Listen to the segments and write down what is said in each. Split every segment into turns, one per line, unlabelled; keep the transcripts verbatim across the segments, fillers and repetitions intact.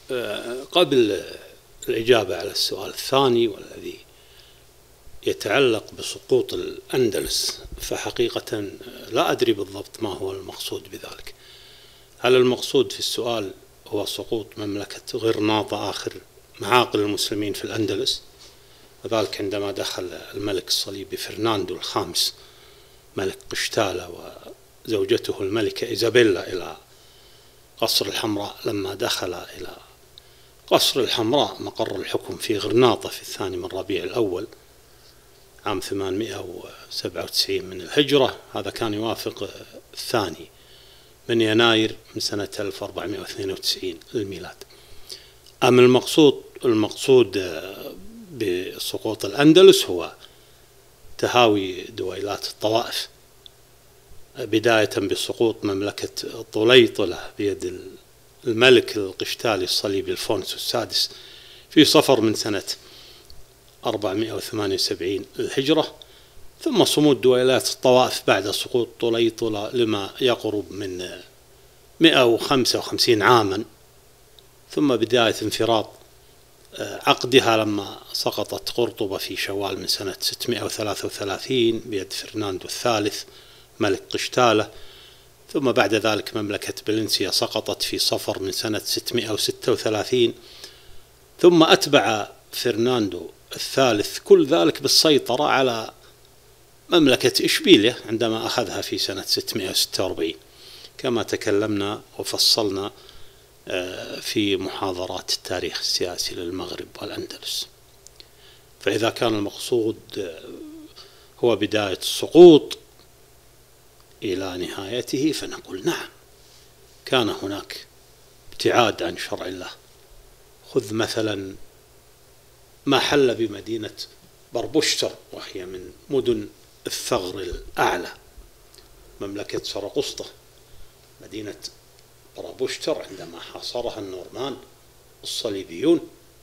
قبل الإجابة على السؤال الثاني والذي يتعلق بسقوط الأندلس، فحقيقة لا أدري بالضبط ما هو المقصود بذلك. هل المقصود في السؤال هو سقوط مملكة غرناطة آخر معاقل المسلمين في الأندلس، وذلك عندما دخل الملك الصليبي فرناندو الخامس ملك قشتالة وزوجته الملكة إيزابيلا إلى قصر الحمراء، لما دخل إلى قصر الحمراء مقر الحكم في غرناطة في الثاني من ربيع الأول عام ثمانمئة وسبعة وتسعين من الهجرة، هذا كان يوافق الثاني من يناير من سنة ألف وأربعمئة واثنين وتسعين للميلاد. أما المقصود المقصود بسقوط الأندلس هو تهاوي دويلات الطوائف، بداية بسقوط مملكة طليطلة بيد الملك القشتالي الصليبي الفونسو السادس في صفر من سنة أربعمئة وثمانية وسبعين للهجرة، ثم صمود دويلات الطوائف بعد سقوط طليطلة لما يقرب من مئة وخمسة وخمسين عاما، ثم بداية انفراط عقدها لما سقطت قرطبة في شوال من سنة ستمئة وثلاثة وثلاثين بيد فرناندو الثالث ملك قشتالة، ثم بعد ذلك مملكة بلنسيا سقطت في صفر من سنة ستمئة وستة وثلاثين، ثم أتبع فرناندو الثالث كل ذلك بالسيطرة على مملكة إشبيلية عندما أخذها في سنة ستمئة وستة وأربعين، كما تكلمنا وفصلنا في محاضرات التاريخ السياسي للمغرب والأندلس. فإذا كان المقصود هو بداية السقوط إلى نهايته فنقول نعم، كان هناك ابتعاد عن شرع الله. خذ مثلا ما حل بمدينة بربشتر، وهي من مدن الثغر الأعلى مملكة سرقسطة. مدينة بربشتر عندما حاصرها النورمان الصليبيون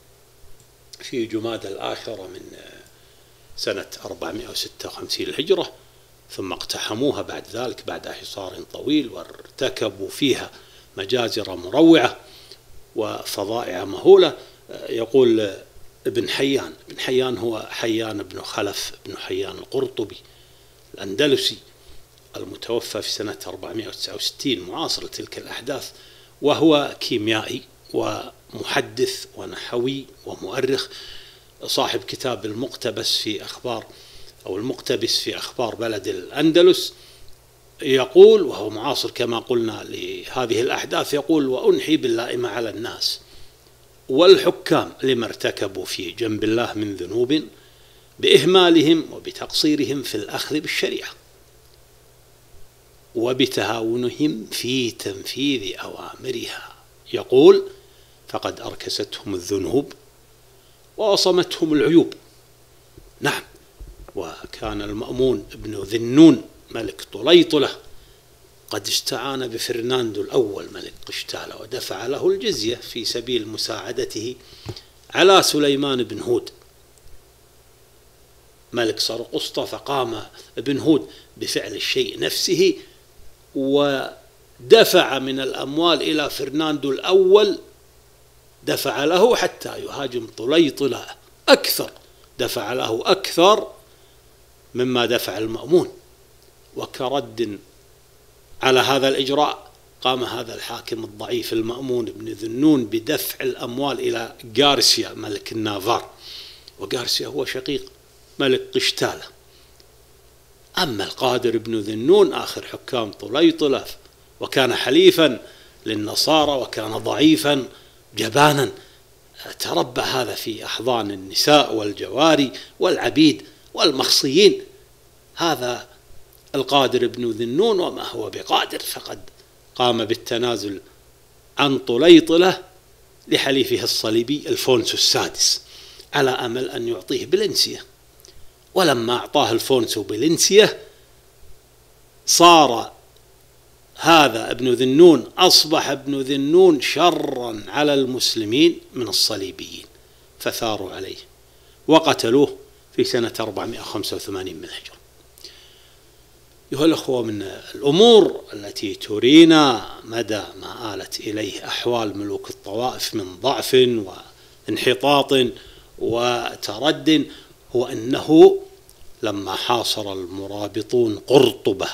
في جمادى الآخرة من سنة أربعمئة وستة وخمسين الهجرة، ثم اقتحموها بعد ذلك بعد حصار طويل، وارتكبوا فيها مجازر مروعة وفظائع مهولة. يقول ابن حيان ابن حيان هو حيان بن خلف بن حيان القرطبي الأندلسي المتوفى في سنة أربعمئة وتسعة وستين معاصر تلك الأحداث، وهو كيميائي ومحدث ونحوي ومؤرخ، صاحب كتاب المقتبس في أخبار أو المقتبس في أخبار بلد الأندلس. يقول وهو معاصر كما قلنا لهذه الأحداث، يقول: وأنحي باللائمة على الناس والحكام لما ارتكبوا في جنب الله من ذنوب بإهمالهم وبتقصيرهم في الأخذ بالشريعة وبتهاونهم في تنفيذ أوامرها. يقول: فقد أركستهم الذنوب ووصمتهم العيوب. نعم، وكان المأمون بن ذنون ملك طليطلة قد استعان بفرناندو الأول ملك قشتالة ودفع له الجزية في سبيل مساعدته على سليمان بن هود ملك سرقسطة، فقام ابن هود بفعل الشيء نفسه ودفع من الأموال إلى فرناندو الأول، دفع له حتى يهاجم طليطلة أكثر، دفع له أكثر مما دفع المأمون. وكرد على هذا الإجراء قام هذا الحاكم الضعيف المأمون بن ذنون بدفع الأموال إلى غارسيا ملك النافار، وغارسيا هو شقيق ملك قشتالة. أما القادر بن ذنون آخر حكام طليطلة، وكان حليفا للنصارى وكان ضعيفا جبانا، تربى هذا في أحضان النساء والجواري والعبيد والمخصيين. هذا القادر بن ذنون وما هو بقادر، فقد قام بالتنازل عن طليطلة لحليفه الصليبي الفونسو السادس على أمل أن يعطيه بلنسية، ولما أعطاه الفونسو بلنسية صار هذا ابن ذنون أصبح ابن ذنون شرا على المسلمين من الصليبيين، فثاروا عليه وقتلوه في سنة أربعمئة وخمسة وثمانين من الهجرة. أيها الأخوة، من الأمور التي ترينا مدى ما ما آلت إليه أحوال ملوك الطوائف من ضعف وانحطاط وترد هو أنه لما حاصر المرابطون قرطبة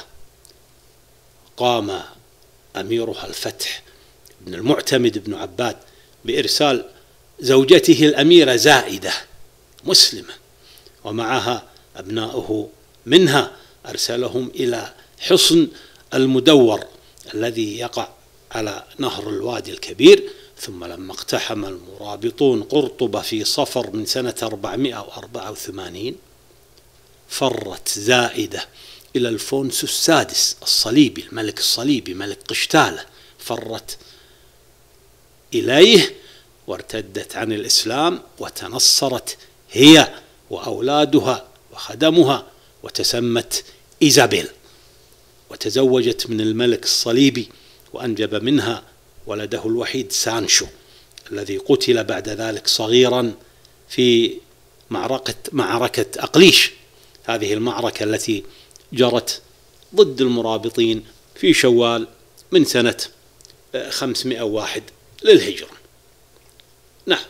قام أميرها الفتح بن المعتمد بن عباد بإرسال زوجته الأميرة زائدة مسلمة ومعها أبناؤه منها، أرسلهم إلى حصن المدور الذي يقع على نهر الوادي الكبير. ثم لما اقتحم المرابطون قرطبة في صفر من سنة أربعمائة وأربعة وثمانين فرت زائدة إلى الفونسو السادس الصليبي، الملك الصليبي ملك قشتالة، فرت إليه وارتدت عن الإسلام وتنصرت هي وأولادها وخدمها وتسمت إيزابيل، وتزوجت من الملك الصليبي وأنجب منها ولده الوحيد سانشو الذي قتل بعد ذلك صغيرا في معركة معركة أقليش، هذه المعركة التي جرت ضد المرابطين في شوال من سنة خمسمائة وواحد للهجرة. نعم،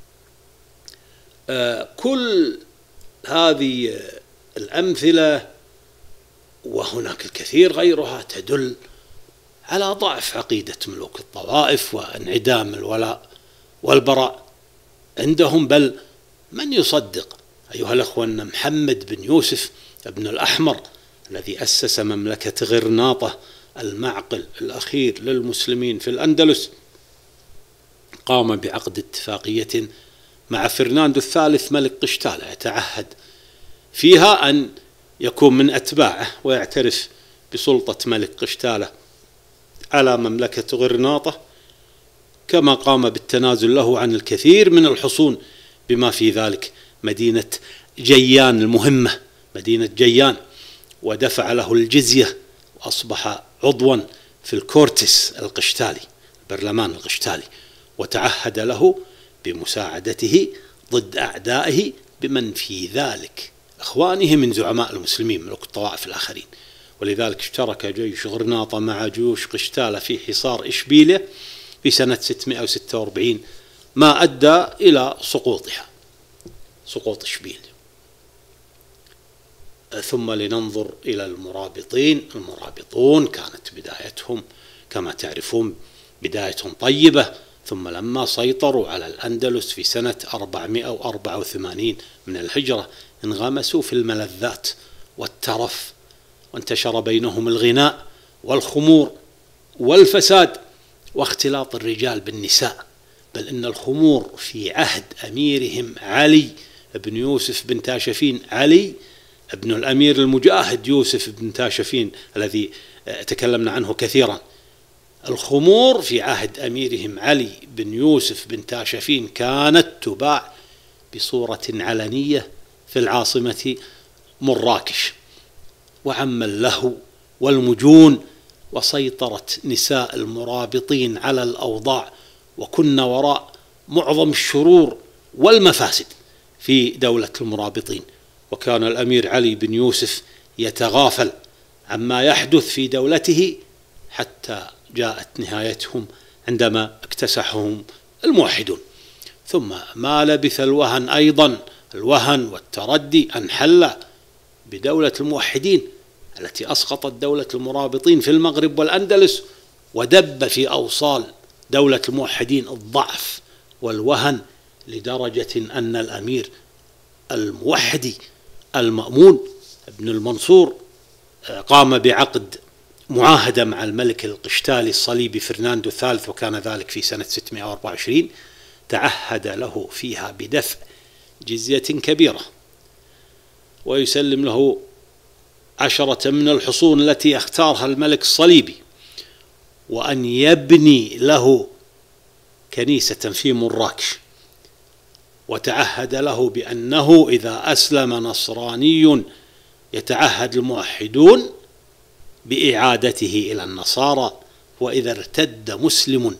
كل هذه الأمثلة وهناك الكثير غيرها تدل على ضعف عقيدة ملوك الطوائف وانعدام الولاء والبراء عندهم. بل من يصدق أيها الأخوة أن محمد بن يوسف بن الأحمر الذي أسس مملكة غرناطة المعقل الأخير للمسلمين في الأندلس قام بعقد اتفاقية مع فرناندو الثالث ملك قشتالة يتعهد فيها أن يكون من أتباعه ويعترف بسلطة ملك قشتالة على مملكة غرناطة، كما قام بالتنازل له عن الكثير من الحصون بما في ذلك مدينة جيان المهمة، مدينة جيان، ودفع له الجزية وأصبح عضوا في الكورتس القشتالي، البرلمان القشتالي، وتعهد له بمساعدته ضد أعدائه بمن في ذلك إخوانه من زعماء المسلمين ملوك الطوائف الآخرين. ولذلك اشترك جيش غرناطة مع جيوش قشتالة في حصار إشبيلية في سنة ستمائة وستة وأربعين، ما أدى إلى سقوطها، سقوط إشبيلية. ثم لننظر إلى المرابطين. المرابطون كانت بدايتهم كما تعرفون بداية طيبة، ثم لما سيطروا على الأندلس في سنة أربعمائة وأربعة وثمانين من الهجرة انغمسوا في الملذات والترف، وانتشر بينهم الغناء والخمور والفساد واختلاط الرجال بالنساء. بل إن الخمور في عهد أميرهم علي بن يوسف بن تاشفين، علي ابن الأمير المجاهد يوسف بن تاشفين الذي تكلمنا عنه كثيرا، الخمور في عهد أميرهم علي بن يوسف بن تاشفين كانت تباع بصورة علنية في العاصمة مراكش، وعم اللهو والمجون، وسيطرت نساء المرابطين على الأوضاع، وكن وراء معظم الشرور والمفاسد في دولة المرابطين. وكان الأمير علي بن يوسف يتغافل عما يحدث في دولته حتى جاءت نهايتهم عندما اكتسحهم الموحدون. ثم ما لبث الوهن أيضا، الوهن والتردي أن حل بدولة الموحدين التي أسقطت دولة المرابطين في المغرب والأندلس، ودب في أوصال دولة الموحدين الضعف والوهن، لدرجة أن الأمير الموحدي المأمون ابن المنصور قام بعقد معاهدة مع الملك القشتالي الصليبي فرناندو الثالث، وكان ذلك في سنة ستمائة وأربعة وعشرين، تعهد له فيها بدفع جزية كبيرة ويسلم له عشرة من الحصون التي اختارها الملك الصليبي، وأن يبني له كنيسة في مراكش، وتعهد له بأنه إذا أسلم نصراني يتعهد الموحدون بإعادته إلى النصارى، وإذا ارتد مسلم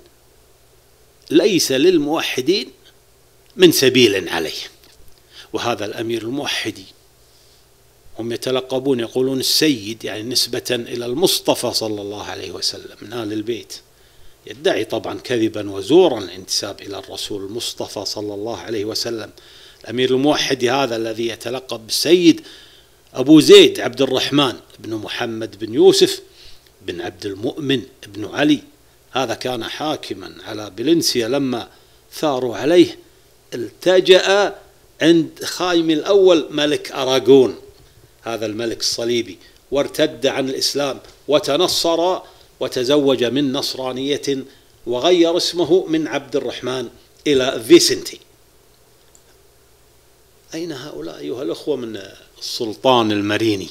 ليس للموحدين من سبيل عليه. وهذا الأمير الموحدي هم يتلقبون يقولون السيد، يعني نسبة إلى المصطفى صلى الله عليه وسلم من آل البيت، يدعي طبعا كذبا وزورا الانتساب إلى الرسول المصطفى صلى الله عليه وسلم. الأمير الموحد هذا الذي يتلقب بالسيد أبو زيد عبد الرحمن بن محمد بن يوسف بن عبد المؤمن بن علي، هذا كان حاكما على بلنسيا لما ثاروا عليه، التجأ عند خايم الأول ملك أراغون، هذا الملك الصليبي، وارتد عن الإسلام وتنصر وتزوج من نصرانية وغير اسمه من عبد الرحمن إلى فيسنتي. أين هؤلاء أيها الأخوة من السلطان المريني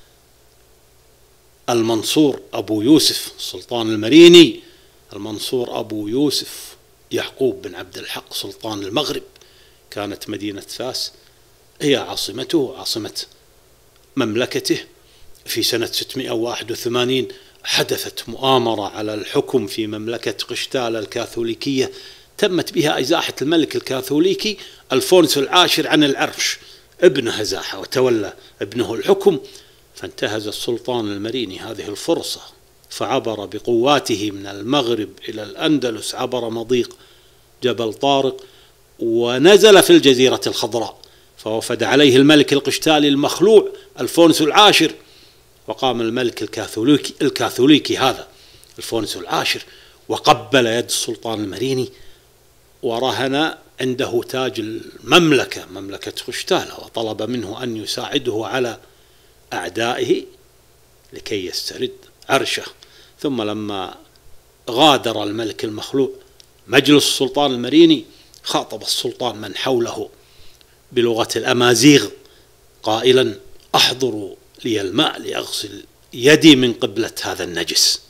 المنصور أبو يوسف؟ السلطان المريني المنصور أبو يوسف يعقوب بن عبد الحق سلطان المغرب، كانت مدينة فاس هي عاصمته عاصمة مملكته. في سنة ستمائة وواحد وثمانين حدثت مؤامرة على الحكم في مملكة قشتالة الكاثوليكية، تمت بها إزاحة الملك الكاثوليكي ألفونس العاشر عن العرش، ابنه أزاحه وتولى ابنه الحكم، فانتهز السلطان المريني هذه الفرصة فعبر بقواته من المغرب إلى الأندلس عبر مضيق جبل طارق ونزل في الجزيرة الخضراء، فوفد عليه الملك القشتالي المخلوع ألفونس العاشر، وقام الملك الكاثوليكي, الكاثوليكي هذا ألفونس العاشر وقبل يد السلطان المريني ورهن عنده تاج المملكة مملكة قشتالة، وطلب منه أن يساعده على أعدائه لكي يسترد عرشه. ثم لما غادر الملك المخلوع مجلس السلطان المريني خاطب السلطان من حوله بلغة الأمازيغ قائلا: أحضروا لي الماء لأغسل يدي من قبلة هذا النجس.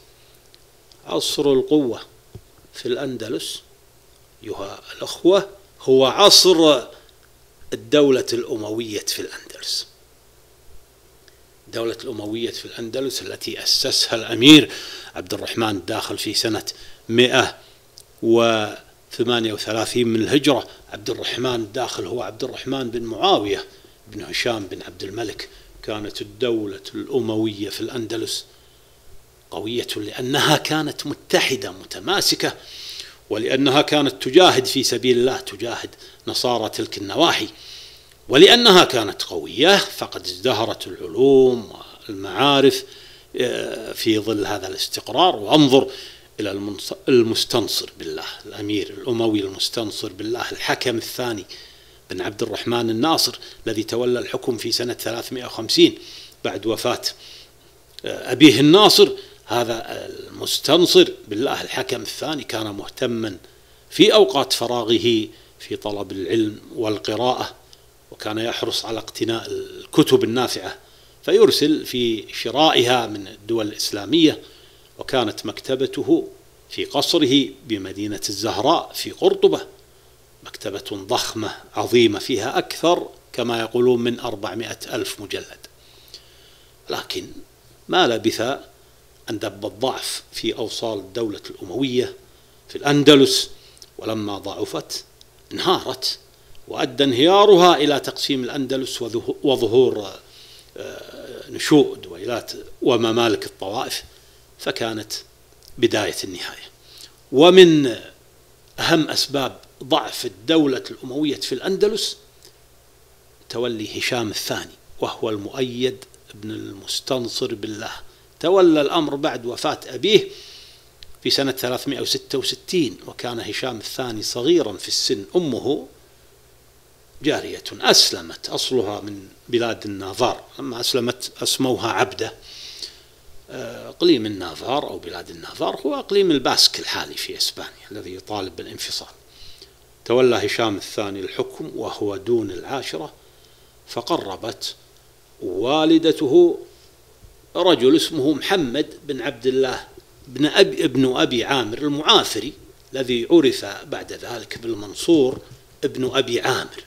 عصر القوة في الأندلس أيها الأخوة هو عصر الدولة الأموية في الأندلس. الدولة الأموية في الأندلس التي أسسها الأمير عبد الرحمن الداخل في سنة مئة وثمانية وثلاثين من الهجرة. عبد الرحمن الداخل هو عبد الرحمن بن معاوية بن هشام بن عبد الملك. كانت الدولة الأموية في الأندلس قوية لأنها كانت متحدة متماسكة، ولأنها كانت تجاهد في سبيل الله، تجاهد نصارى تلك النواحي، ولأنها كانت قوية فقد ازدهرت العلوم والمعارف في ظل هذا الاستقرار. وانظر إلى المستنصر بالله الأمير الأموي المستنصر بالله الحكم الثاني بن عبد الرحمن الناصر الذي تولى الحكم في سنة ثلاثمائة وخمسين بعد وفاة أبيه الناصر. هذا المستنصر بالله الحكم الثاني كان مهتما في أوقات فراغه في طلب العلم والقراءة، وكان يحرص على اقتناء الكتب النافعة فيرسل في شرائها من الدول الإسلامية. وكانت مكتبته في قصره بمدينة الزهراء في قرطبة مكتبة ضخمة عظيمة فيها أكثر كما يقولون من أربعمائة ألف مجلد. لكن ما لبث أن دب الضعف في أوصال الدولة الأموية في الأندلس، ولما ضعفت انهارت، وأدى انهيارها إلى تقسيم الأندلس وظهور نشوء دويلات وممالك الطوائف، فكانت بداية النهاية. ومن أهم أسباب ضعف الدولة الأموية في الأندلس تولي هشام الثاني، وهو المؤيد ابن المستنصر بالله، تولى الأمر بعد وفاة أبيه في سنة ثلاثمائة وستة وستين، وكان هشام الثاني صغيرا في السن. أمه جارية أسلمت أصلها من بلاد النافار، لما أسلمت أسموها عبدة. أقليم النافار أو بلاد النافار هو أقليم الباسك الحالي في إسبانيا الذي يطالب بالانفصال. تولى هشام الثاني الحكم وهو دون العاشرة، فقربت والدته رجل اسمه محمد بن عبد الله بن أبي, ابن أبي عامر المعافري الذي عرف بعد ذلك بالمنصور ابن أبي عامر.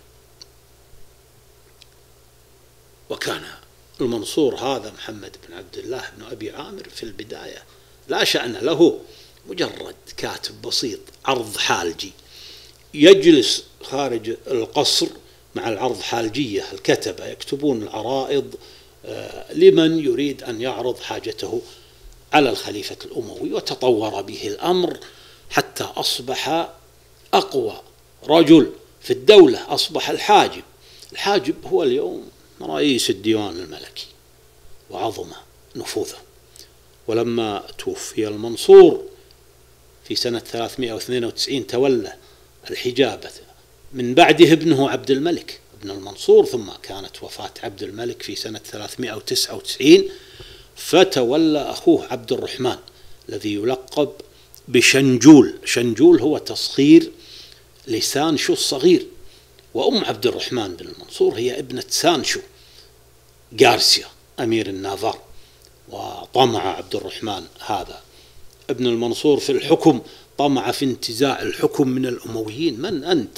وكان المنصور هذا محمد بن عبد الله بن أبي عامر في البداية لا شأن له، مجرد كاتب بسيط عرض حالجي، يجلس خارج القصر مع العرض حالجية، الكتبة يكتبون العرائض لمن يريد أن يعرض حاجته على الخليفة الأموي، وتطور به الأمر حتى أصبح أقوى رجل في الدولة، أصبح الحاجب. الحاجب هو اليوم رئيس الديوان الملكي وعظم نفوذه. ولما توفي المنصور في سنة ثلاثمائة واثنين وتسعين تولى الحجابة من بعده ابنه عبد الملك ابن المنصور، ثم كانت وفاة عبد الملك في سنة ثلاثمائة وتسعة وتسعين، فتولى أخوه عبد الرحمن الذي يلقب بشنجول. شنجول هو تصغير لسانشو الصغير، وأم عبد الرحمن بن المنصور هي ابنة سانشو غارسيا أمير النافار. وطمع عبد الرحمن هذا ابن المنصور في الحكم، طمع في انتزاع الحكم من الأمويين. من أنت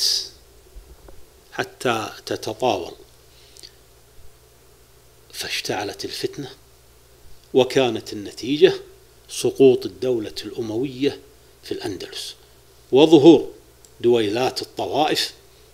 حتى تتطاول؟ فاشتعلت الفتنة، وكانت النتيجة سقوط الدولة الأموية في الأندلس وظهور دويلات الطوائف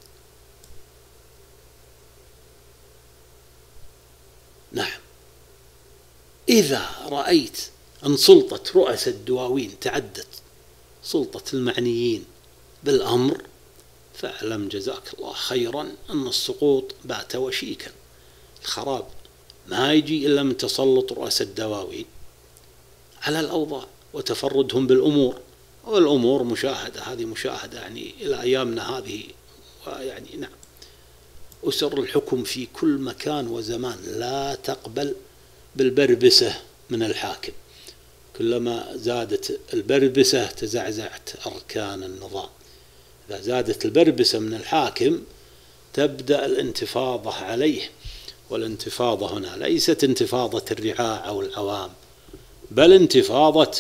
نعم. إذا رأيت أن سلطة رؤساء الدواوين تعدت سلطة المعنيين بالأمر، فاعلم جزاك الله خيرا أن السقوط بات وشيكا. الخراب ما يجي إلا من تسلط رؤساء الدواوين على الأوضاع وتفردهم بالأمور، والأمور مشاهدة، هذه مشاهدة يعني إلى أيامنا هذه. ويعني نعم، أسر الحكم في كل مكان وزمان لا تقبل بالبربسة من الحاكم. كلما زادت البربسة تزعزعت أركان النظام. إذا زادت البربسة من الحاكم تبدأ الانتفاضة عليه. والانتفاضة هنا ليست انتفاضة الرعاع أو العوام، بل انتفاضة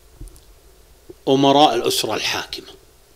أمراء الأسرة الحاكمة،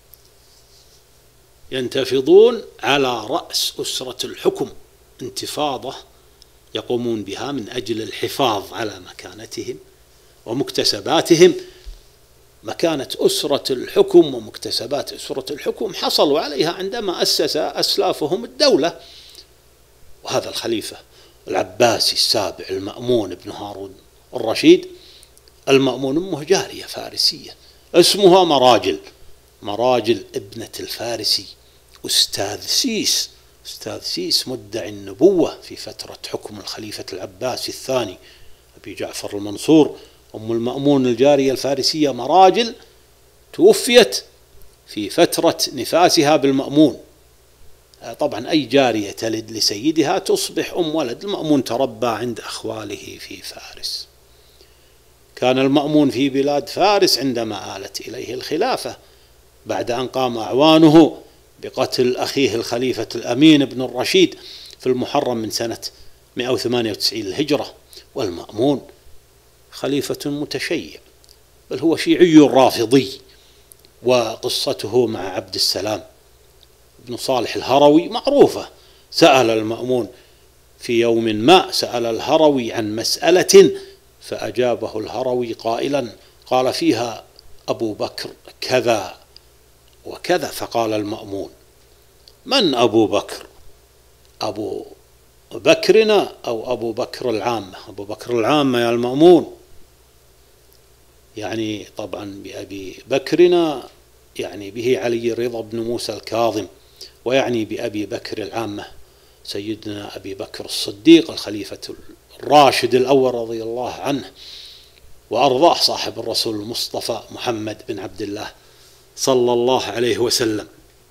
ينتفضون على رأس أسرة الحكم، انتفاضة يقومون بها من أجل الحفاظ على مكانتهم ومكتسباتهم. مكانة أسرة الحكم ومكتسبات أسرة الحكم حصلوا عليها عندما أسس أسلافهم الدولة. وهذا الخليفة العباسي السابع المأمون بن هارون الرشيد، المأمون أمه جارية فارسية اسمها مراجل، مراجل ابنة الفارسي أستاذ سيس. أستاذ سيس مدعي النبوة في فترة حكم الخليفة العباسي الثاني أبي جعفر المنصور. أم المأمون الجارية الفارسية مراجل توفيت في فترة نفاسها بالمأمون. طبعا أي جارية تلد لسيدها تصبح أم ولد. المأمون تربى عند أخواله في فارس. كان المأمون في بلاد فارس عندما آلت إليه الخلافة بعد أن قام أعوانه بقتل أخيه الخليفة الأمين بن الرشيد في المحرم من سنة مئة وثمانية وتسعين الهجرة. والمأمون خليفة متشيع، بل هو شيعي رافضي. وقصته مع عبد السلام بن صالح الهروي معروفة. سأل المأمون في يوم ما، سأل الهروي عن مسألة فأجابه الهروي قائلا، قال فيها أبو بكر كذا وكذا. فقال المأمون: من أبو بكر؟ أبو بكرنا أو أبو بكر العامة؟ أبو بكر العامة يا المأمون، يعني طبعا بأبي بكرنا يعني به علي الرضا بن موسى الكاظم، ويعني بأبي بكر العامة سيدنا أبي بكر الصديق الخليفة الراشد الأول رضي الله عنه وأرضاه، صاحب الرسول المصطفى محمد بن عبد الله صلى الله عليه وسلم.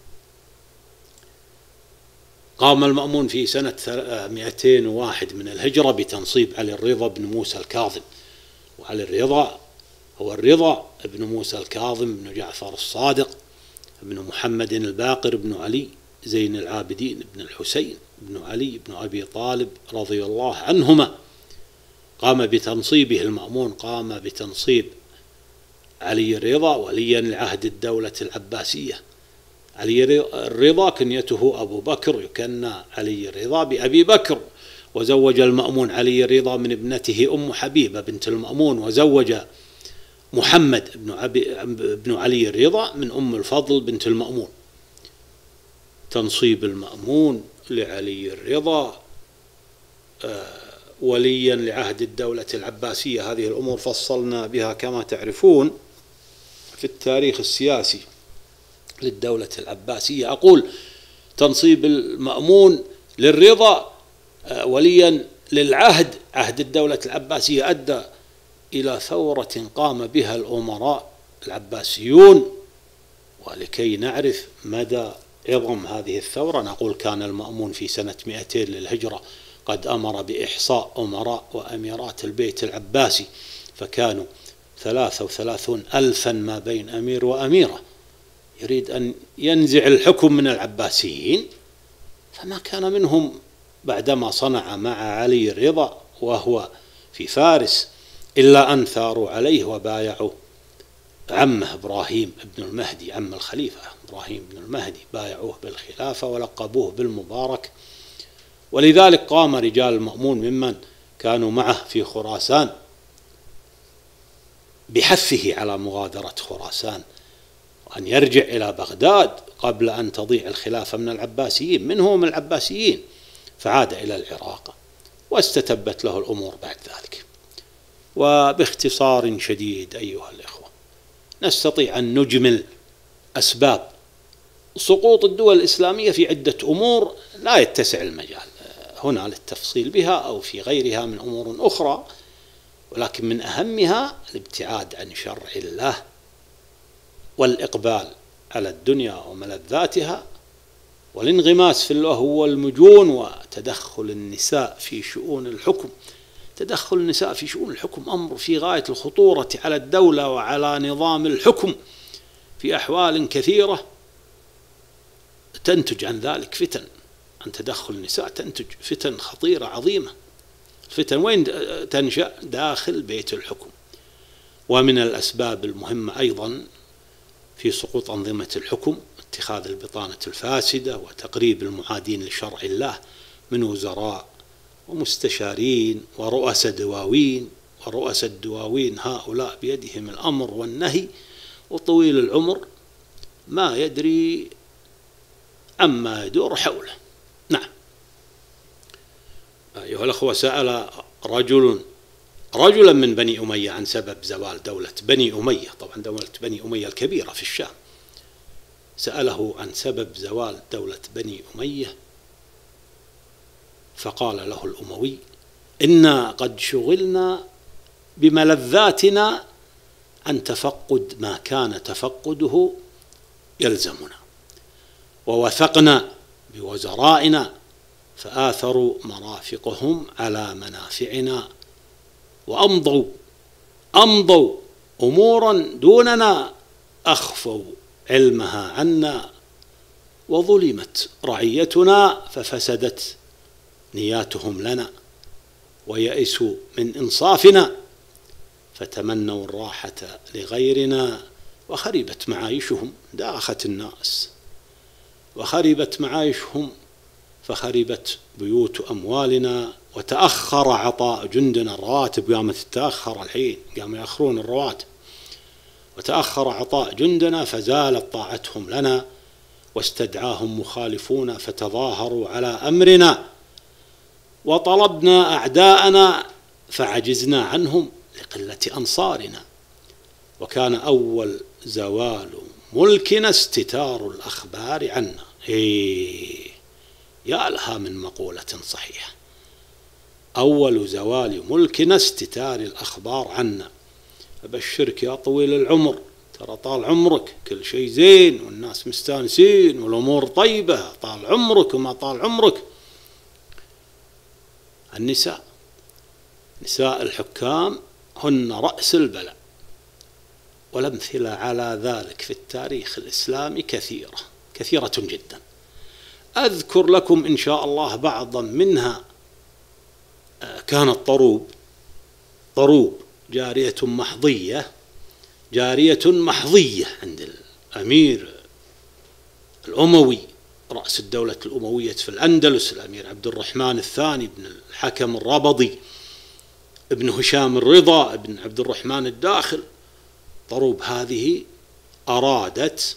قام المأمون في سنة مئتين وواحد من الهجرة بتنصيب علي الرضا بن موسى الكاظم. وعلي الرضا هو الرضا بن موسى الكاظم بن جعفر الصادق بن محمد الباقر بن علي زين العابدين بن الحسين بن علي بن أبي طالب رضي الله عنهما. قام بتنصيبه المأمون، قام بتنصيب علي الرضا وليا لعهد الدولة العباسية. علي الرضا كنيته أبو بكر، يكنى علي الرضا بأبي بكر. وزوج المأمون علي الرضا من ابنته أم حبيبة بنت المأمون، وزوج محمد بن, بن علي الرضا من أم الفضل بنت المأمون. تنصيب المأمون لعلي الرضا وليا لعهد الدولة العباسية، هذه الأمور فصلنا بها كما تعرفون في التاريخ السياسي للدولة العباسية. أقول تنصيب المأمون للرضا وليا للعهد، عهد الدولة العباسية، أدى إلى ثورة قام بها الأمراء العباسيون. ولكي نعرف مدى عظم هذه الثورة نقول كان المأمون في سنة مئتين للهجرة قد أمر بإحصاء أمراء وأميرات البيت العباسي، فكانوا ثلاثة وثلاثون ألفا ما بين أمير وأميرة، يريد أن ينزع الحكم من العباسيين، فما كان منهم بعدما صنع مع علي الرضا وهو في فارس إلا أن ثاروا عليه وبايعوا عمه إبراهيم بن المهدي، عم الخليفة إبراهيم بن المهدي، بايعوه بالخلافة ولقبوه بالمبارك. ولذلك قام رجال المأمون ممن كانوا معه في خراسان بحثه على مغادرة خراسان وأن يرجع إلى بغداد قبل أن تضيع الخلافة من العباسيين، منهم العباسيين، فعاد إلى العراق واستتبت له الأمور بعد ذلك. وباختصار شديد أيها الإخوة نستطيع أن نجمل أسباب سقوط الدول الإسلامية في عدة أمور لا يتسع المجال هنا للتفصيل بها أو في غيرها من أمور أخرى، ولكن من أهمها الابتعاد عن شرع الله والإقبال على الدنيا وملذاتها والانغماس في اللهو والمجون وتدخل النساء في شؤون الحكم. تدخل النساء في شؤون الحكم أمر في غاية الخطورة على الدولة وعلى نظام الحكم في أحوال كثيرة، تنتج عن ذلك فتن، عن تدخل النساء تنتج فتن خطيرة عظيمة. الفتن وين تنشأ؟ داخل بيت الحكم. ومن الأسباب المهمة أيضا في سقوط أنظمة الحكم اتخاذ البطانة الفاسدة وتقريب المعادين لشرع الله من وزراء ومستشارين ورؤساء دواوين. ورؤساء الدواوين هؤلاء بيدهم الأمر والنهي، وطويل العمر ما يدري عما يدور حوله. نعم أيها الأخوة، سأل رجل رجلا من بني أمية عن سبب زوال دولة بني أمية، طبعا دولة بني أمية الكبيرة في الشام، سأله عن سبب زوال دولة بني أمية، فقال له الأموي: إنا قد شغلنا بملذاتنا عن تفقد ما كان تفقده يلزمنا، ووثقنا بوزرائنا فآثروا مرافقهم على منافعنا، وأمضوا أمضوا أمورا دوننا، أخفوا علمها عنا، وظلمت رعيتنا ففسدت نياتهم لنا، ويئسوا من إنصافنا فتمنوا الراحة لغيرنا، وخربت معايشهم، داخت الناس وخربت معايشهم، فخربت بيوت أموالنا، وتأخر عطاء جندنا الرواتب، قامت تتأخر الحين، قاموا يأخرون الرواتب، وتأخر عطاء جندنا فزالت طاعتهم لنا، واستدعاهم مخالفون فتظاهروا على أمرنا، وطلبنا أعداءنا فعجزنا عنهم لقلة أنصارنا، وكان أول زوال ملكنا استتار الأخبار عنا. إيه يا لها من مقولة صحيحة، أول زوال ملكنا استتار الأخبار عنا. أبشرك يا طويل العمر، ترى طال عمرك كل شيء زين والناس مستانسين والأمور طيبة، طال عمرك وما طال عمرك. النساء نساء الحكام هن رأس البلاء، والأمثلة على ذلك في التاريخ الإسلامي كثيرة كثيرة جدا. أذكر لكم إن شاء الله بعضا منها. كانت طروب طروب جارية محظية جارية محظية عند الأمير الأموي رأس الدولة الأموية في الأندلس، الأمير عبد الرحمن الثاني بن الحكم الربضي ابن هشام الرضا ابن عبد الرحمن الداخل. طروب هذه أرادت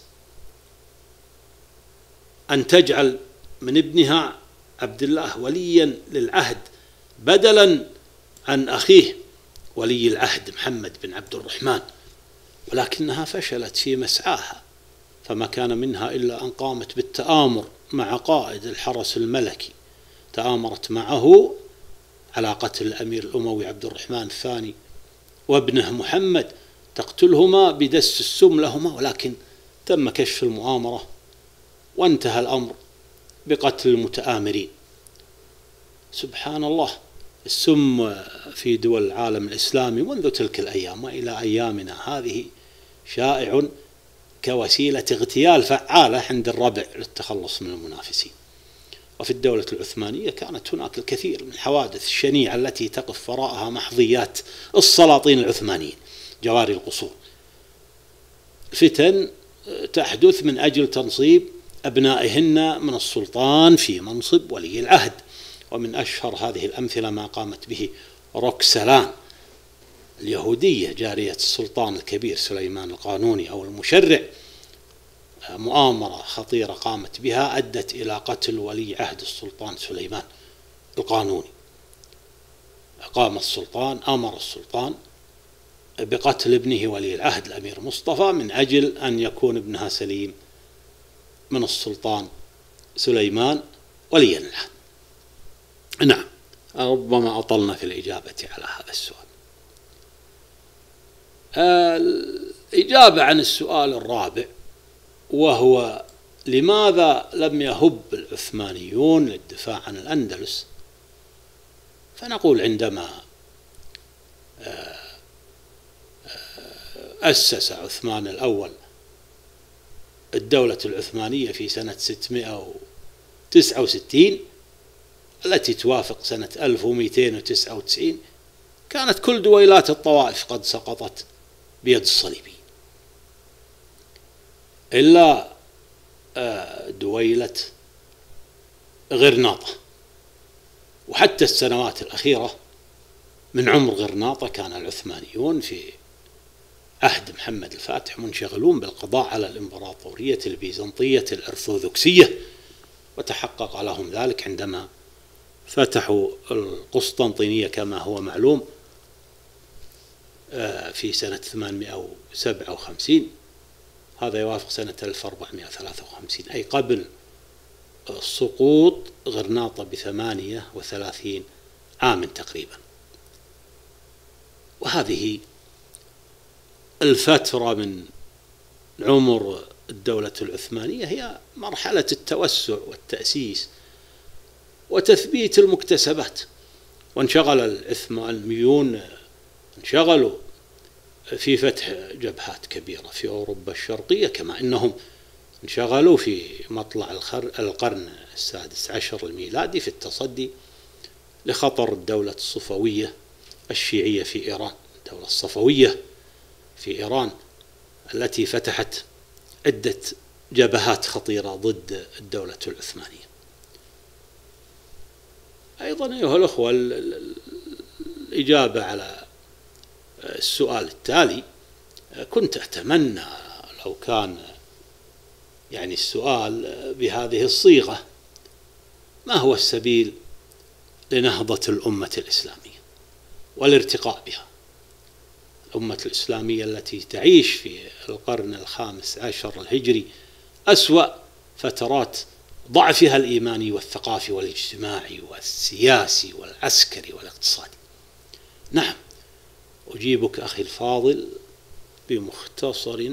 أن تجعل من ابنها عبد الله وليا للعهد بدلا عن أخيه ولي العهد محمد بن عبد الرحمن، ولكنها فشلت في مسعاها، فما كان منها إلا أن قامت بالتآمر مع قائد الحرس الملكي، تآمرت معه على قتل الأمير الأموي عبد الرحمن الثاني وابنه محمد، تقتلهما بدس السم لهما، ولكن تم كشف المؤامرة وانتهى الأمر بقتل المتآمرين. سبحان الله، السم في دول العالم الإسلامي منذ تلك الأيام وإلى أيامنا هذه شائع كوسيلة اغتيال فعالة عند الربع للتخلص من المنافسين. وفي الدولة العثمانية كانت هناك الكثير من الحوادث الشنيعة التي تقف وراءها محظيات السلاطين العثمانيين، جواري القصور، فتن تحدث من أجل تنصيب أبنائهن من السلطان في منصب ولي العهد. ومن أشهر هذه الأمثلة ما قامت به روكسلان اليهودية جارية السلطان الكبير سليمان القانوني أو المشرع، مؤامرة خطيرة قامت بها أدت إلى قتل ولي عهد السلطان سليمان القانوني. قام السلطان أمر السلطان بقتل ابنه ولي العهد الأمير مصطفى من أجل أن يكون ابنها سليم من السلطان سليمان ولي العهد. نعم، ربما أطلنا في الإجابة على هذا السؤال. الإجابة عن السؤال الرابع، وهو لماذا لم يهب العثمانيون للدفاع عن الأندلس، فنقول عندما أسس عثمان الأول الدولة العثمانية في سنة ستمائة وتسعة وستين التي توافق سنة ألف ومئتين وتسعة وتسعين، كانت كل دويلات الطوائف قد سقطت بيد الصليبيين إلا دويلة غرناطة. وحتى السنوات الأخيرة من عمر غرناطة كان العثمانيون في عهد محمد الفاتح منشغلون بالقضاء على الإمبراطورية البيزنطية الأرثوذكسية، وتحقق لهم ذلك عندما فتحوا القسطنطينية كما هو معلوم في سنة ثمانمائة وسبعة وخمسين، هذا يوافق سنة ألف وأربعمائة وثلاثة وخمسين، أي قبل سقوط غرناطة بثمانية وثلاثين عاما تقريبا. وهذه الفترة من عمر الدولة العثمانية هي مرحلة التوسع والتأسيس وتثبيت المكتسبات. وانشغل العثمانيون انشغلوا في فتح جبهات كبيرة في أوروبا الشرقية، كما أنهم انشغلوا في مطلع القرن السادس عشر الميلادي في التصدي لخطر الدولة الصفوية الشيعية في إيران، الدولة الصفوية في إيران التي فتحت عدة جبهات خطيرة ضد الدولة العثمانية. أيضا أيها الأخوة، الإجابة على السؤال التالي، كنت أتمنى لو كان يعني السؤال بهذه الصيغة: ما هو السبيل لنهضة الأمة الإسلامية والارتقاء بها؟ الأمة الإسلامية التي تعيش في القرن الخامس عشر الهجري أسوأ فترات ضعفها الإيماني والثقافي والاجتماعي والسياسي والعسكري والاقتصادي. نعم، أجيبك أخي الفاضل بمختصر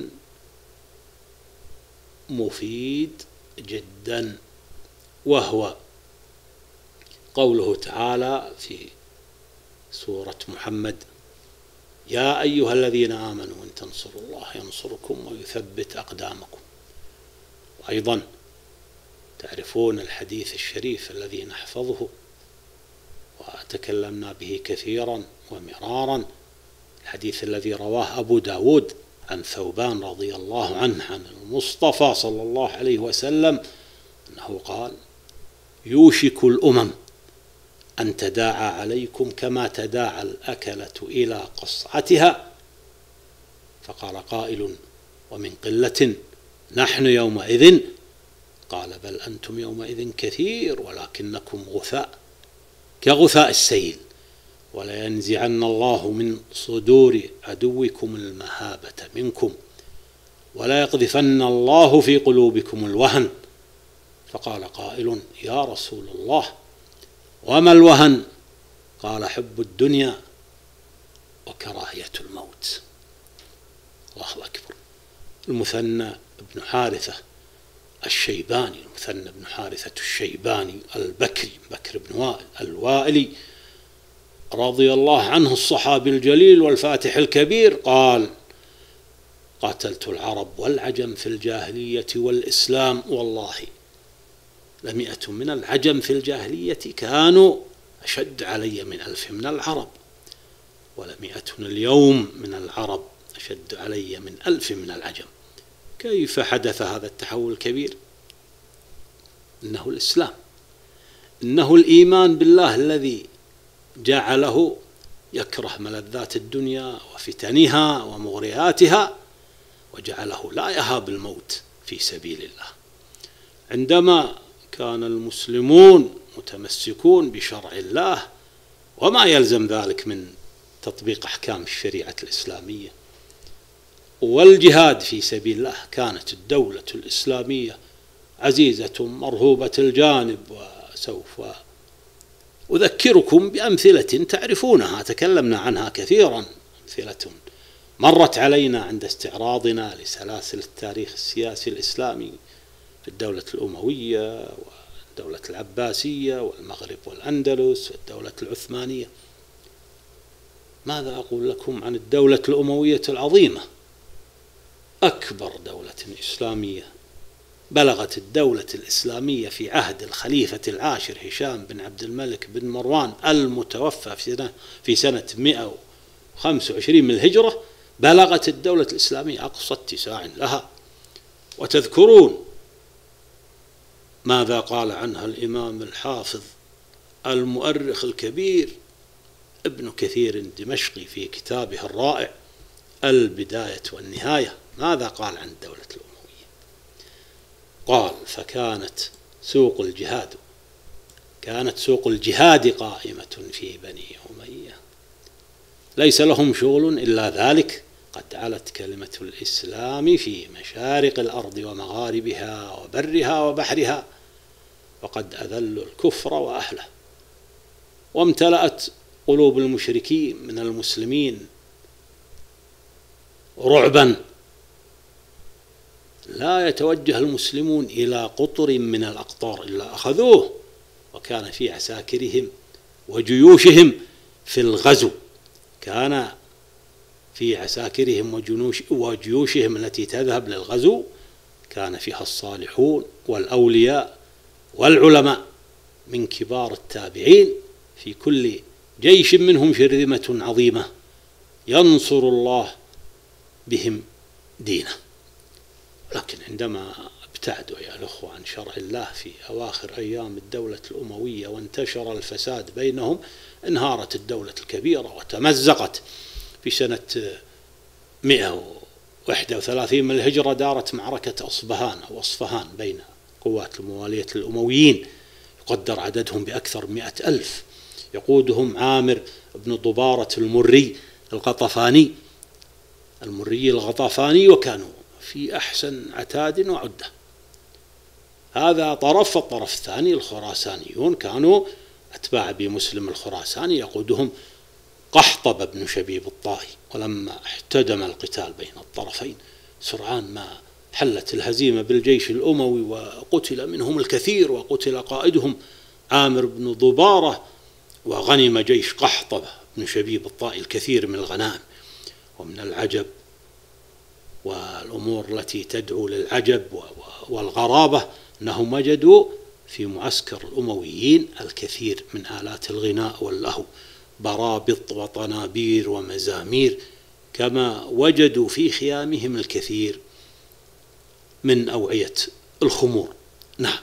مفيد جدا، وهو قوله تعالى في سورة محمد: يا أيها الذين آمنوا إن تنصروا الله ينصركم ويثبت أقدامكم. وأيضا تعرفون الحديث الشريف الذي نحفظه وتكلمنا به كثيرا ومرارا، الحديث الذي رواه أبو داود عن ثوبان رضي الله عنه عن المصطفى صلى الله عليه وسلم أنه قال: يوشك الأمم أن تداعى عليكم كما تداعى الأكلة إلى قصعتها. فقال قائل: ومن قلة نحن يومئذ؟ قال: بل أنتم يومئذ كثير ولكنكم غثاء كغثاء السيل. ولينزعن الله من صدور عدوكم المهابة منكم ولا يقذفن الله في قلوبكم الوهن. فقال قائل: يا رسول الله وما الوهن؟ قال: حب الدنيا وكراهية الموت. الله أكبر. المثنى بن حارثة الشيباني، المثنى بن حارثة الشيباني البكري، بكر بن وائل الوائلي رضي الله عنه الصحابي الجليل والفاتح الكبير، قال: قاتلت العرب والعجم في الجاهلية والإسلام، والله لمئة من العجم في الجاهلية كانوا أشد علي من ألف من العرب، ولمئة اليوم من العرب أشد علي من ألف من العجم. كيف حدث هذا التحول الكبير؟ إنه الإسلام، إنه الإيمان بالله الذي جعله يكره ملذات الدنيا وفتنها ومغرياتها، وجعله لا يهاب الموت في سبيل الله. عندما كان المسلمون متمسكون بشرع الله وما يلزم ذلك من تطبيق أحكام الشريعة الإسلامية والجهاد في سبيل الله، كانت الدولة الإسلامية عزيزة مرهوبة الجانب. وسوف أذكركم بأمثلة تعرفونها، تكلمنا عنها كثيرا، أمثلة مرت علينا عند استعراضنا لسلاسل التاريخ السياسي الإسلامي في الدولة الأموية والدولة العباسية والمغرب والأندلس والدولة العثمانية. ماذا أقول لكم عن الدولة الأموية العظيمة؟ أكبر دولة إسلامية. بلغت الدولة الإسلامية في عهد الخليفة العاشر هشام بن عبد الملك بن مروان المتوفى في سنة, في سنة مئة وخمسة وعشرين من الهجرة، بلغت الدولة الإسلامية أقصى اتساع لها. وتذكرون ماذا قال عنها الإمام الحافظ المؤرخ الكبير ابن كثير الدمشقي في كتابه الرائع البداية والنهاية. ماذا قال عن الدولة الأموية؟ قال: فكانت سوق الجهاد كانت سوق الجهاد قائمة في بني أمية، ليس لهم شغل إلا ذلك. قد علت كلمة الإسلام في مشارق الأرض ومغاربها وبرها وبحرها، وقد أذلوا الكفر وأهله، وامتلأت قلوب المشركين من المسلمين رعبا. لا يتوجه المسلمون إلى قطر من الأقطار إلا أخذوه، وكان في عساكرهم وجيوشهم في الغزو، كان في عساكرهم وجيوشهم التي تذهب للغزو كان فيها الصالحون والأولياء والعلماء من كبار التابعين، في كل جيش منهم شرذمة عظيمة ينصر الله بهم دينه. لكن عندما ابتعدوا يا الأخوة عن شرع الله في أواخر أيام الدولة الأموية وانتشر الفساد بينهم، انهارت الدولة الكبيرة وتمزقت. في سنة مئة وواحد وثلاثين من الهجرة دارت معركة أصبهان أو أصفهان بين قوات الموالية الأمويين، يقدر عددهم بأكثر من مئة ألف، يقودهم عامر بن ضبارة المري الغطفاني المري الغطفاني وكانوا في أحسن عتاد وعدة. هذا طرف. الطرف الثاني الخراسانيون كانوا أتباع بمسلم الخراساني، يقودهم قحطب بن شبيب الطائي. ولما احتدم القتال بين الطرفين سرعان ما حلت الهزيمة بالجيش الأموي، وقتل منهم الكثير، وقتل قائدهم عامر بن ضبارة، وغنم جيش قحطب بن شبيب الطائي الكثير من الغنائم. ومن العجب والأمور التي تدعو للعجب والغرابة أنهم وجدوا في معسكر الأمويين الكثير من آلات الغناء واللهو، برابط وطنابير ومزامير، كما وجدوا في خيامهم الكثير من أوعية الخمور. نعم.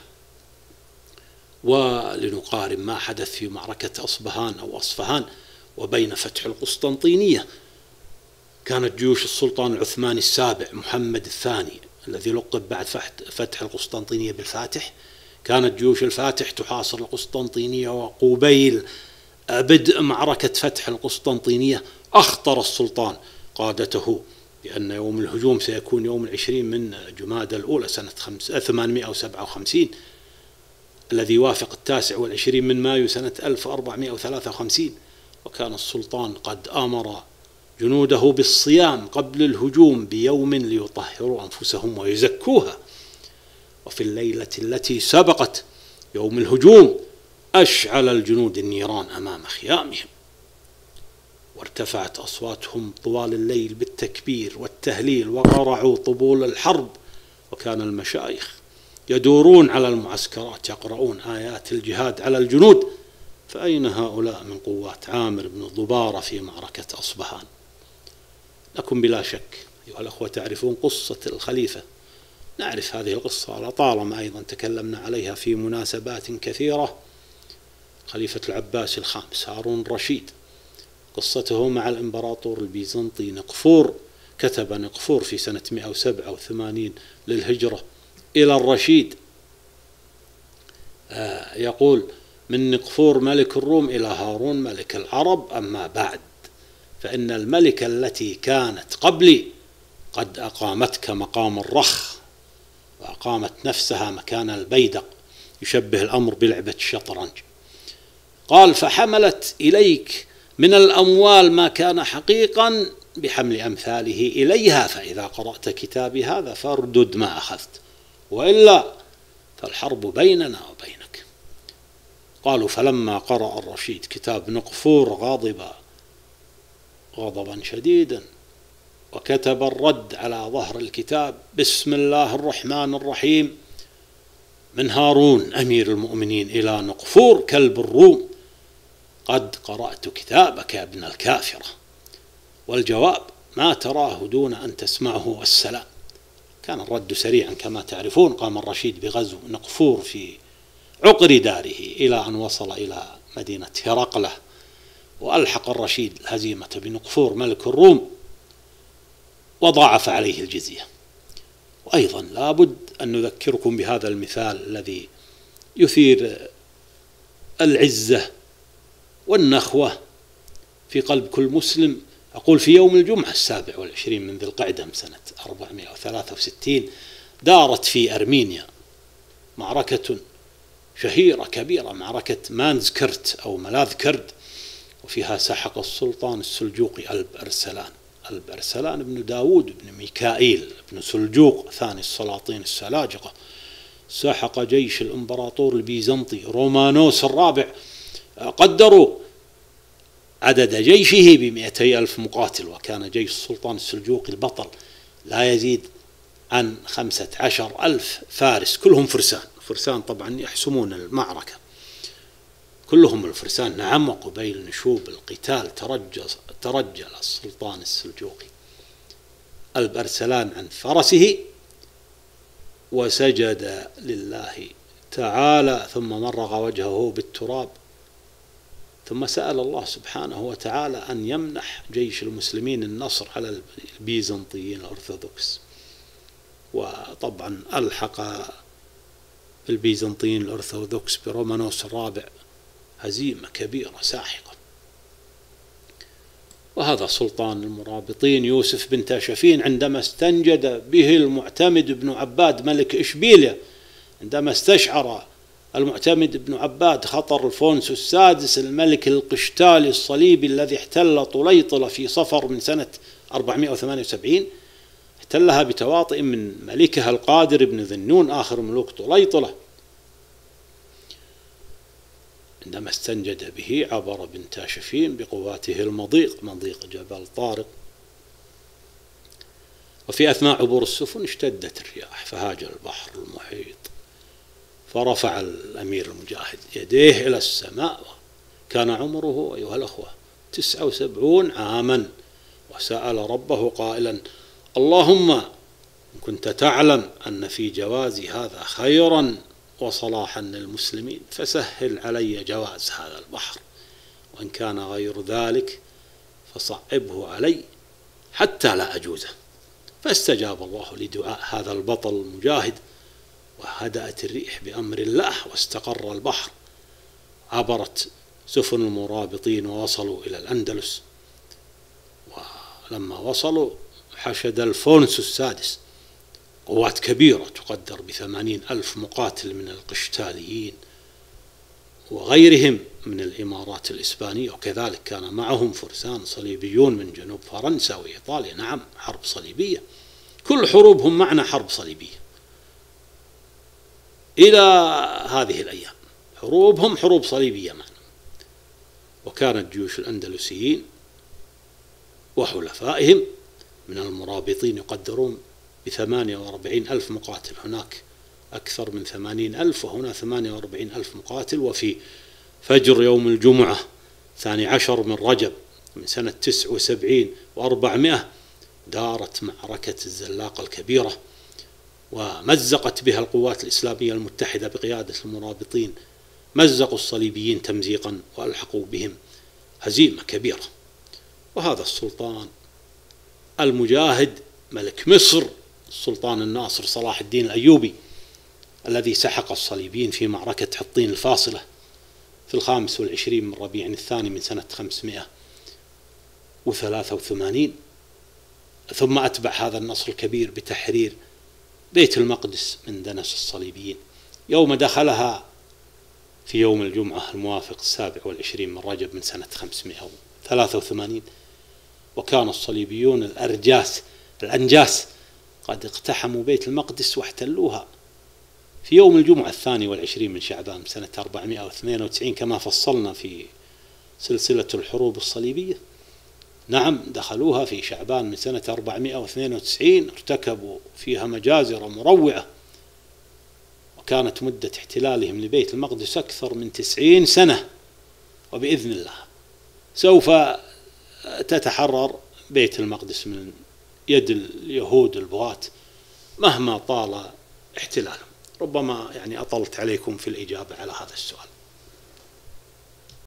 ولنقارن ما حدث في معركة أصبهان أو أصفهان وبين فتح القسطنطينية. كانت جيوش السلطان العثماني السابع محمد الثاني الذي لقب بعد فتح القسطنطينية بالفاتح، كانت جيوش الفاتح تحاصر القسطنطينية، وقبيل بدء معركة فتح القسطنطينية أخطر السلطان قادته بأن يوم الهجوم سيكون يوم العشرين من جمادى الأولى سنة ثمانمائة وسبعة وخمسين الذي يوافق التاسع والعشرين من مايو سنة ألف وأربعمائة وثلاثة وخمسين، وكان السلطان قد أمر جنوده بالصيام قبل الهجوم بيوم ليطهروا أنفسهم ويزكوها. وفي الليلة التي سبقت يوم الهجوم أشعل الجنود النيران أمام خيامهم، وارتفعت أصواتهم طوال الليل بالتكبير والتهليل، وقرعوا طبول الحرب، وكان المشايخ يدورون على المعسكرات يقرؤون آيات الجهاد على الجنود. فأين هؤلاء من قوات عامر بن ضبارة في معركة أصبهان؟ لكم بلا شك أيها الأخوة تعرفون قصة الخليفة، نعرف هذه القصة لطالما أيضا تكلمنا عليها في مناسبات كثيرة. خليفة العباس الخامس هارون الرشيد، قصته مع الإمبراطور البيزنطي نقفور. كتب نقفور في سنة مئة وسبعة وثمانين للهجرة إلى الرشيد آه يقول: من نقفور ملك الروم إلى هارون ملك العرب، أما بعد فإن الملكة التي كانت قبلي قد أقامتك مقام الرخ، وأقامت نفسها مكان البيدق، يشبه الأمر بلعبة الشطرنج. قال: فحملت إليك من الأموال ما كان حقيقا بحمل أمثاله إليها، فإذا قرأت كتابي هذا فاردد ما أخذت، وإلا فالحرب بيننا وبينك. قالوا: فلما قرأ الرشيد كتاب نقفور غاضب غضبا شديدا، وكتب الرد على ظهر الكتاب: بسم الله الرحمن الرحيم، من هارون أمير المؤمنين إلى نقفور كلب الروم، قد قرأت كتابك يا ابن الكافرة، والجواب ما تراه دون أن تسمعه والسلام. كان الرد سريعا كما تعرفون. قام الرشيد بغزو نقفور في عقر داره إلى أن وصل إلى مدينة هرقلة، وألحق الرشيد الهزيمة بنقفور ملك الروم، وضاعف عليه الجزية. وأيضا لابد أن نذكركم بهذا المثال الذي يثير العزة والنخوة في قلب كل مسلم. أقول: في يوم الجمعة السابع والعشرين من ذي القعدة سنة أربعمائة وثلاثة وستين دارت في أرمينيا معركة شهيرة كبيرة، معركة مانزكرت أو ملاذ كرد، وفيها سحق السلطان السلجوقي ألب أرسلان ألب أرسلان بن داود بن ميكائيل بن سلجوق ثاني السلاطين السلاجقة، سحق جيش الإمبراطور البيزنطي رومانوس الرابع. قدروا عدد جيشه بمئتي ألف مقاتل، وكان جيش السلطان السلجوقي البطل لا يزيد عن خمسة عشر ألف فارس، كلهم فرسان فرسان طبعا يحسمون المعركة، كلهم الفرسان. نعم، وقبيل نشوب القتال ترجل, ترجل السلطان السلجوقي ألب أرسلان عن فرسه وسجد لله تعالى، ثم مرغ وجهه بالتراب، ثم سأل الله سبحانه وتعالى أن يمنح جيش المسلمين النصر على البيزنطيين الأرثوذكس. وطبعا ألحق البيزنطيين الأرثوذكس برومانوس الرابع هزيمة كبيرة ساحقة. وهذا سلطان المرابطين يوسف بن تاشفين عندما استنجد به المعتمد بن عباد ملك إشبيليا، عندما استشعر المعتمد بن عباد خطر الفونسو السادس الملك القشتالي الصليبي الذي احتل طليطلة في صفر من سنة أربعمائة وثمانية وسبعين، احتلها بتواطئ من ملكها القادر بن ذنون آخر ملوك طليطلة. عندما استنجد به عبر بن تاشفين بقواته المضيق مضيق جبل طارق، وفي أثناء عبور السفن اشتدت الرياح فهاج البحر المحيط، فرفع الأمير المجاهد يديه إلى السماء، كان عمره أيها الأخوة تسعة وسبعون عاما، وسأل ربه قائلا: اللهم إن كنت تعلم أن في جوازي هذا خيرا وصلاحا للمسلمين فسهل علي جواز هذا البحر، وإن كان غير ذلك فصعبه علي حتى لا أجوزه. فاستجاب الله لدعاء هذا البطل المجاهد، وهدأت الريح بأمر الله، واستقر البحر. عبرت سفن المرابطين ووصلوا إلى الأندلس. ولما وصلوا حشد الفونس السادس قوات كبيرة تقدر بثمانين ألف مقاتل من القشتاليين وغيرهم من الإمارات الإسبانية، وكذلك كان معهم فرسان صليبيون من جنوب فرنسا وإيطاليا. نعم، حرب صليبية، كل حروبهم معنا حرب صليبية إلى هذه الأيام، حروبهم حروب صليبية معنا. وكانت جيوش الأندلسيين وحلفائهم من المرابطين يقدرون بثمانية وأربعين ألف مقاتل، هناك أكثر من ثمانين ألف وهنا ثمانية وأربعين ألف مقاتل. وفي فجر يوم الجمعة الثاني عشر من رجب من سنة تسع وسبعين وأربعمائة دارت معركة الزلاقة الكبيرة، ومزقت بها القوات الإسلامية المتحدة بقيادة المرابطين، مزقوا الصليبيين تمزيقا وألحقوا بهم هزيمة كبيرة. وهذا السلطان المجاهد ملك مصر السلطان الناصر صلاح الدين الأيوبي الذي سحق الصليبيين في معركة حطين الفاصلة في الخامس والعشرين من ربيع الثاني من سنة خمسمائة وثلاثة وثمانين، ثم أتبع هذا النصر الكبير بتحرير بيت المقدس من دنس الصليبيين يوم دخلها في يوم الجمعة الموافق السابع والعشرين من رجب من سنة خمسمائة وثلاثة وثمانين. وكان الصليبيون الأرجاس الأنجاس قد اقتحموا بيت المقدس واحتلوها في يوم الجمعة الثاني والعشرين من شعبان سنة أربعمائة واثنين وتسعين كما فصلنا في سلسلة الحروب الصليبية. نعم، دخلوها في شعبان من سنة أربعمائة واثنين وتسعين، ارتكبوا فيها مجازر مروعة، وكانت مدة احتلالهم لبيت المقدس أكثر من تسعين سنة، وبإذن الله سوف تتحرر بيت المقدس من يد اليهود البغاة مهما طال احتلالهم. ربما يعني أطلت عليكم في الإجابة على هذا السؤال.